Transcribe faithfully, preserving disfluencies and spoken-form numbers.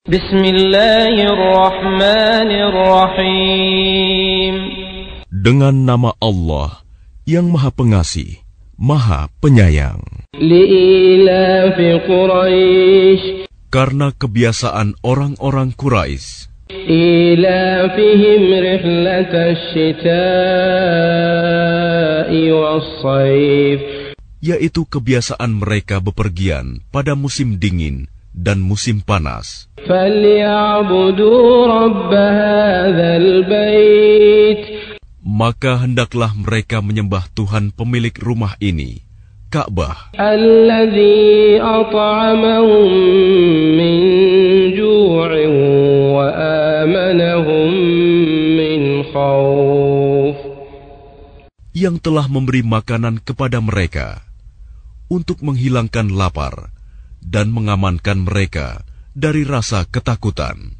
Bismillahirrahmanirrahim. Dengan nama Allah yang Maha Pengasih, Maha Penyayang. Li'ilafi Quraisy. Karena kebiasaan orang-orang Quraisy, إيلافهم رحلة الشتاء والصيف, yaitu kebiasaan mereka bepergian pada musim dingin dan musim panas. فليعبدوا رب هذا البيت, Maka hendaklah mereka menyembah Tuhan pemilik rumah ini, Ka'bah, الذي أطعمهم من جوع وآمنهم من خوف, yang telah memberi makanan kepada mereka untuk menghilangkan lapar dan mengamankan mereka dari rasa ketakutan.